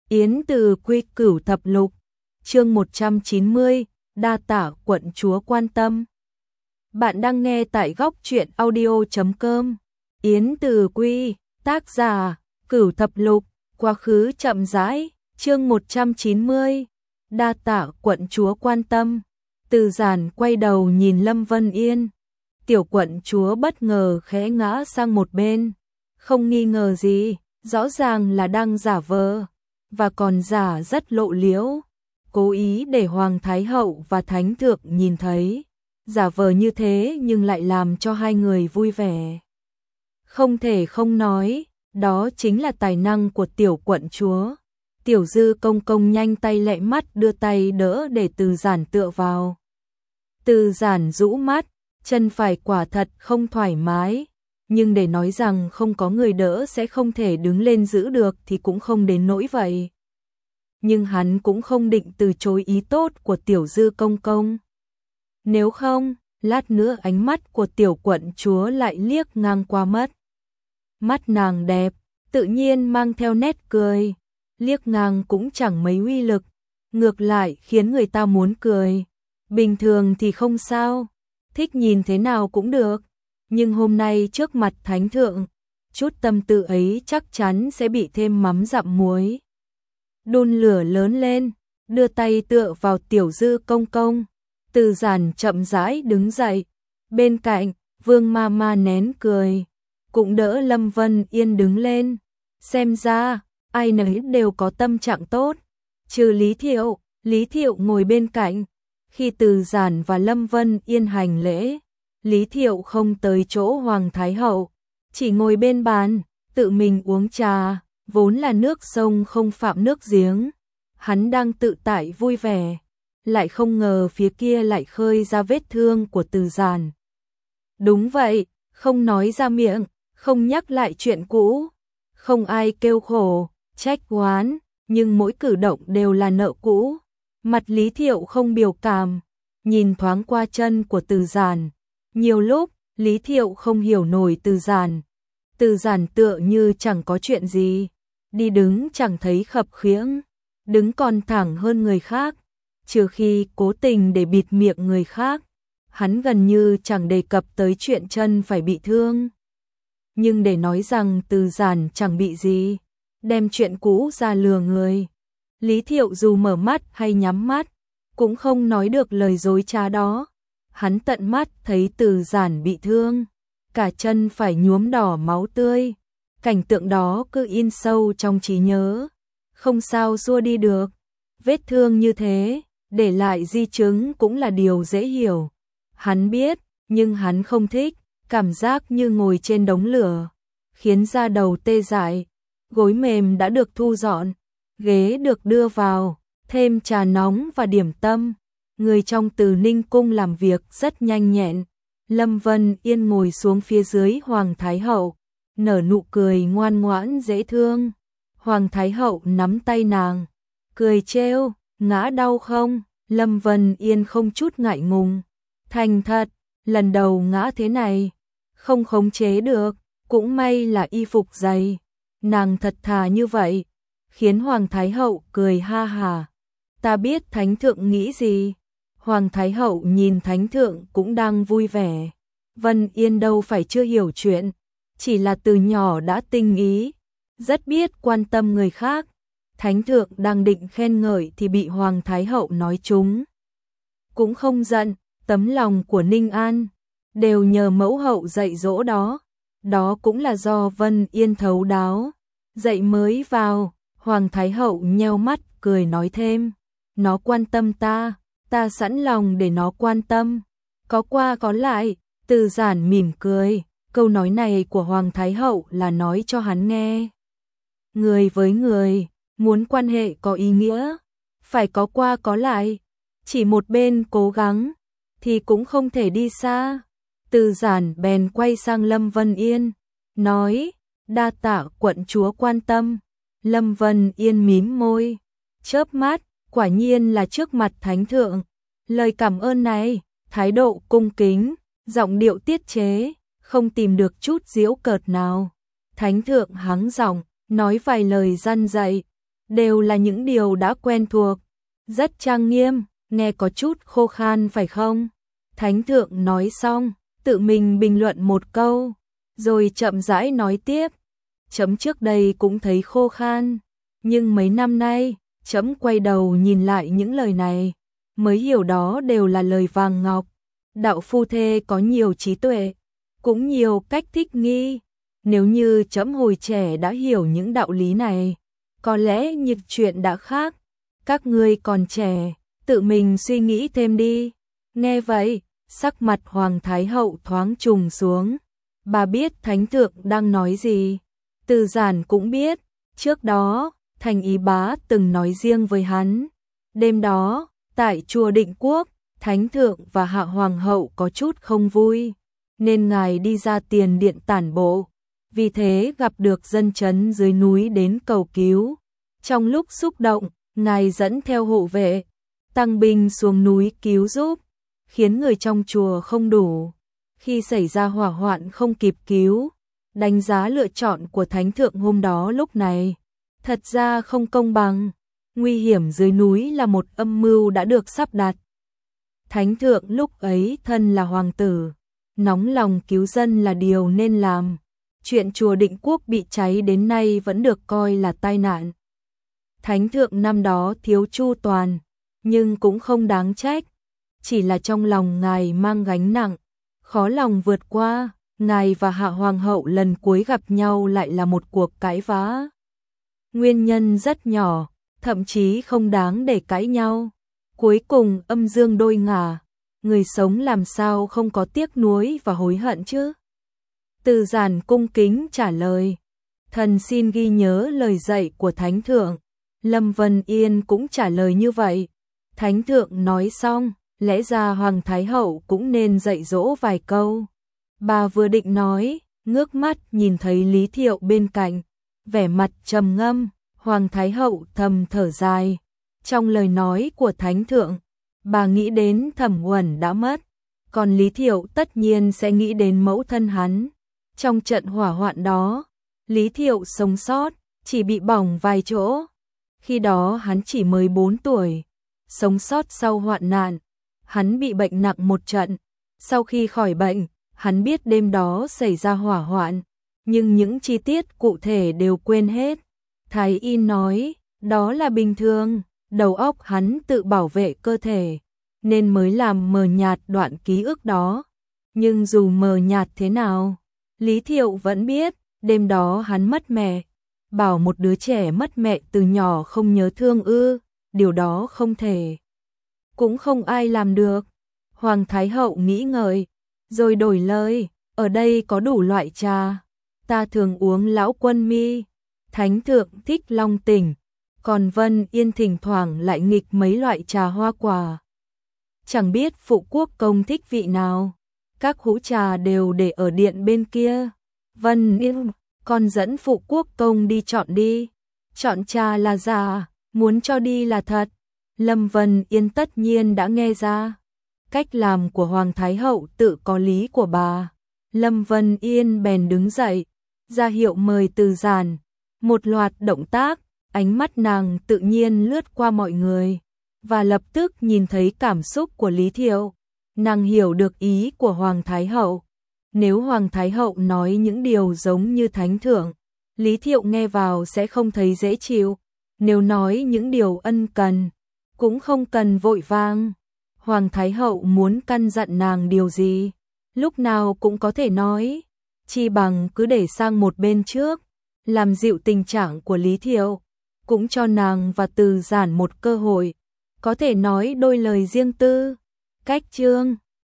Yến Từ Quy Cửu Thập Lục, chương 190, đa tạ quận chúa quan tâm. Bạn đang nghe tại góc truyện audio.com. Yến Từ Quy, tác giả, Cửu Thập Lục, quá khứ chậm rãi, chương 190, đa tạ quận chúa quan tâm. Từ Giản quay đầu nhìn Lâm Vân Yên. Tiểu quận chúa bất ngờ khẽ ngã sang một bên. Không nghi ngờ gì, rõ ràng là đang giả vờ, và còn giả rất lộ liễu, cố ý để Hoàng Thái Hậu và Thánh Thượng nhìn thấy. Giả vờ như thế nhưng lại làm cho hai người vui vẻ. Không thể không nói, đó chính là tài năng của tiểu quận chúa. Tiểu Dư công công nhanh tay lẹ mắt đưa tay đỡ để Từ Giản tựa vào. Từ Giản rũ mắt, chân phải quả thật không thoải mái, nhưng để nói rằng không có người đỡ sẽ không thể đứng lên giữ được thì cũng không đến nỗi vậy. Nhưng hắn cũng không định từ chối ý tốt của Tiểu Dư công công. Nếu không, lát nữa ánh mắt của tiểu quận chúa lại liếc ngang qua mất. Mắt nàng đẹp, tự nhiên mang theo nét cười, liếc ngang cũng chẳng mấy uy lực, ngược lại khiến người ta muốn cười. Bình thường thì không sao, thích nhìn thế nào cũng được, nhưng hôm nay trước mặt Thánh Thượng, chút tâm tư ấy chắc chắn sẽ bị thêm mắm dặm muối. Đun lửa lớn lên, đưa tay tựa vào Tiểu Dư công công. Từ Giản chậm rãi đứng dậy, bên cạnh Vương ma ma nén cười, cũng đỡ Lâm Vân Yên đứng lên. Xem ra ai nấy đều có tâm trạng tốt, trừ Lý Thiệu ngồi bên cạnh. Khi Từ Giản và Lâm Vân Yên hành lễ, Lý Thiệu không tới chỗ Hoàng Thái Hậu, chỉ ngồi bên bàn, tự mình uống trà, vốn là nước sông không phạm nước giếng. Hắn đang tự tại vui vẻ, lại không ngờ phía kia lại khơi ra vết thương của Từ Giản. Đúng vậy, không nói ra miệng, không nhắc lại chuyện cũ, không ai kêu khổ, trách oán, nhưng mỗi cử động đều là nợ cũ. Mặt Lý Thiệu không biểu cảm, nhìn thoáng qua chân của Từ Giản. Nhiều lúc, Lý Thiệu không hiểu nổi Từ Giản. Từ Giản tựa như chẳng có chuyện gì, đi đứng chẳng thấy khập khiễng, đứng còn thẳng hơn người khác, trừ khi cố tình để bịt miệng người khác, hắn gần như chẳng đề cập tới chuyện chân phải bị thương. Nhưng để nói rằng Từ Giản chẳng bị gì, đem chuyện cũ ra lừa người, Lý Thiệu dù mở mắt hay nhắm mắt, cũng không nói được lời dối trá đó. Hắn tận mắt thấy Từ Giản bị thương, cả chân phải nhuốm đỏ máu tươi. Cảnh tượng đó cứ in sâu trong trí nhớ, không sao xua đi được. Vết thương như thế, để lại di chứng cũng là điều dễ hiểu. Hắn biết, nhưng hắn không thích, cảm giác như ngồi trên đống lửa, khiến da đầu tê dại. Gối mềm đã được thu dọn, ghế được đưa vào, thêm trà nóng và điểm tâm. Người trong Từ Ninh cung làm việc rất nhanh nhẹn. Lâm Vân Yên ngồi xuống phía dưới Hoàng Thái Hậu, nở nụ cười ngoan ngoãn dễ thương. Hoàng Thái Hậu nắm tay nàng, cười trêu, ngã đau không? Lâm Vân Yên không chút ngại ngùng, thành thật, lần đầu ngã thế này, không khống chế được, cũng may là y phục dày. Nàng thật thà như vậy, khiến Hoàng Thái Hậu cười ha hà. Ta biết Thánh Thượng nghĩ gì. Hoàng Thái Hậu nhìn Thánh Thượng cũng đang vui vẻ. Vân Yên đâu phải chưa hiểu chuyện, chỉ là từ nhỏ đã tinh ý, rất biết quan tâm người khác. Thánh Thượng đang định khen ngợi thì bị Hoàng Thái Hậu nói trúng. Cũng không giận, tấm lòng của Ninh An đều nhờ mẫu hậu dạy dỗ đó. Đó cũng là do Vân Yên thấu đáo. Dạy mới vào, Hoàng Thái Hậu nheo mắt cười nói thêm. Nó quan tâm ta, ta sẵn lòng để nó quan tâm. Có qua có lại, Từ Giản mỉm cười. Câu nói này của Hoàng Thái Hậu là nói cho hắn nghe. Người với người, muốn quan hệ có ý nghĩa, phải có qua có lại. Chỉ một bên cố gắng, thì cũng không thể đi xa. Từ Giản bèn quay sang Lâm Vân Yên, nói, đa tạ quận chúa quan tâm. Lâm Vân Yên mím môi, chớp mắt, quả nhiên là trước mặt Thánh Thượng. Lời cảm ơn này, thái độ cung kính, giọng điệu tiết chế, không tìm được chút giễu cợt nào. Thánh Thượng hắng giọng, nói vài lời răn dạy, đều là những điều đã quen thuộc, rất trang nghiêm, nghe có chút khô khan phải không? Thánh thượng nói xong, tự mình bình luận một câu, rồi chậm rãi nói tiếp. Chấm trước đây cũng thấy khô khan, nhưng mấy năm nay, chấm quay đầu nhìn lại những lời này, mới hiểu đó đều là lời vàng ngọc. Đạo phu thê có nhiều trí tuệ, cũng nhiều cách thích nghi. Nếu như chấm hồi trẻ đã hiểu những đạo lý này, có lẽ những chuyện đã khác. Các ngươi còn trẻ, tự mình suy nghĩ thêm đi. Nghe vậy, sắc mặt Hoàng Thái Hậu thoáng trùng xuống. Bà biết Thánh thượng đang nói gì. Từ Giản cũng biết, trước đó, Thành Ý Bá từng nói riêng với hắn. Đêm đó, tại chùa Định Quốc, Thánh thượng và Hạ Hoàng hậu có chút không vui, nên ngài đi ra tiền điện tản bộ. Vì thế gặp được dân chấn dưới núi đến cầu cứu. Trong lúc xúc động, ngài dẫn theo hộ vệ, tăng binh xuống núi cứu giúp, khiến người trong chùa không đủ. Khi xảy ra hỏa hoạn không kịp cứu, đánh giá lựa chọn của Thánh thượng hôm đó lúc này thật ra không công bằng. Nguy hiểm dưới núi là một âm mưu đã được sắp đặt. Thánh thượng lúc ấy thân là hoàng tử, nóng lòng cứu dân là điều nên làm. Chuyện chùa Định Quốc bị cháy đến nay vẫn được coi là tai nạn. Thánh thượng năm đó thiếu chu toàn, nhưng cũng không đáng trách. Chỉ là trong lòng ngài mang gánh nặng, khó lòng vượt qua. Ngài và Hạ Hoàng hậu lần cuối gặp nhau lại là một cuộc cãi vã. Nguyên nhân rất nhỏ, thậm chí không đáng để cãi nhau. Cuối cùng âm dương đôi ngả, người sống làm sao không có tiếc nuối và hối hận chứ? Từ Giản cung kính trả lời, thần xin ghi nhớ lời dạy của Thánh thượng. Lâm Vân Yên cũng trả lời như vậy. Thánh thượng nói xong, lẽ ra Hoàng Thái hậu cũng nên dạy dỗ vài câu. Bà vừa định nói, ngước mắt nhìn thấy Lý Thiệu bên cạnh, vẻ mặt trầm ngâm. Hoàng Thái hậu thầm thở dài. Trong lời nói của Thánh thượng, bà nghĩ đến Thẩm Uẩn đã mất, còn Lý Thiệu tất nhiên sẽ nghĩ đến mẫu thân hắn. Trong trận hỏa hoạn đó, Lý Thiệu sống sót, chỉ bị bỏng vài chỗ. Khi đó hắn chỉ mới 4 tuổi, sống sót sau hoạn nạn. Hắn bị bệnh nặng một trận, sau khi khỏi bệnh, hắn biết đêm đó xảy ra hỏa hoạn, nhưng những chi tiết cụ thể đều quên hết. Thái y nói, đó là bình thường, đầu óc hắn tự bảo vệ cơ thể, nên mới làm mờ nhạt đoạn ký ức đó. Nhưng dù mờ nhạt thế nào, Lý Thiệu vẫn biết, đêm đó hắn mất mẹ. Bảo một đứa trẻ mất mẹ từ nhỏ không nhớ thương ư, điều đó không thể. Cũng không ai làm được. Hoàng Thái hậu nghĩ ngợi, rồi đổi lời, ở đây có đủ loại trà. Ta thường uống lão quân mi. Thánh thượng thích long tỉnh, còn Vân Yên thỉnh thoảng lại nghịch mấy loại trà hoa quả. Chẳng biết phụ quốc công thích vị nào, các hũ trà đều để ở điện bên kia. Vân Yên, con dẫn phụ quốc công đi chọn đi. Chọn trà là giả, muốn cho đi là thật. Lâm Vân Yên tất nhiên đã nghe ra. Cách làm của Hoàng Thái hậu tự có lý của bà. Lâm Vân Yên bèn đứng dậy, ra hiệu mời Từ Giản. Một loạt động tác, ánh mắt nàng tự nhiên lướt qua mọi người, và lập tức nhìn thấy cảm xúc của Lý Thiệu. Nàng hiểu được ý của Hoàng Thái hậu. Nếu Hoàng Thái hậu nói những điều giống như Thánh thượng, Lý Thiệu nghe vào sẽ không thấy dễ chịu. Nếu nói những điều ân cần, cũng không cần vội vàng. Hoàng Thái hậu muốn căn dặn nàng điều gì, lúc nào cũng có thể nói, chi bằng cứ để sang một bên trước, làm dịu tình trạng của Lý Thiệu, cũng cho nàng và Từ Giản một cơ hội, có thể nói đôi lời riêng tư. Cách chương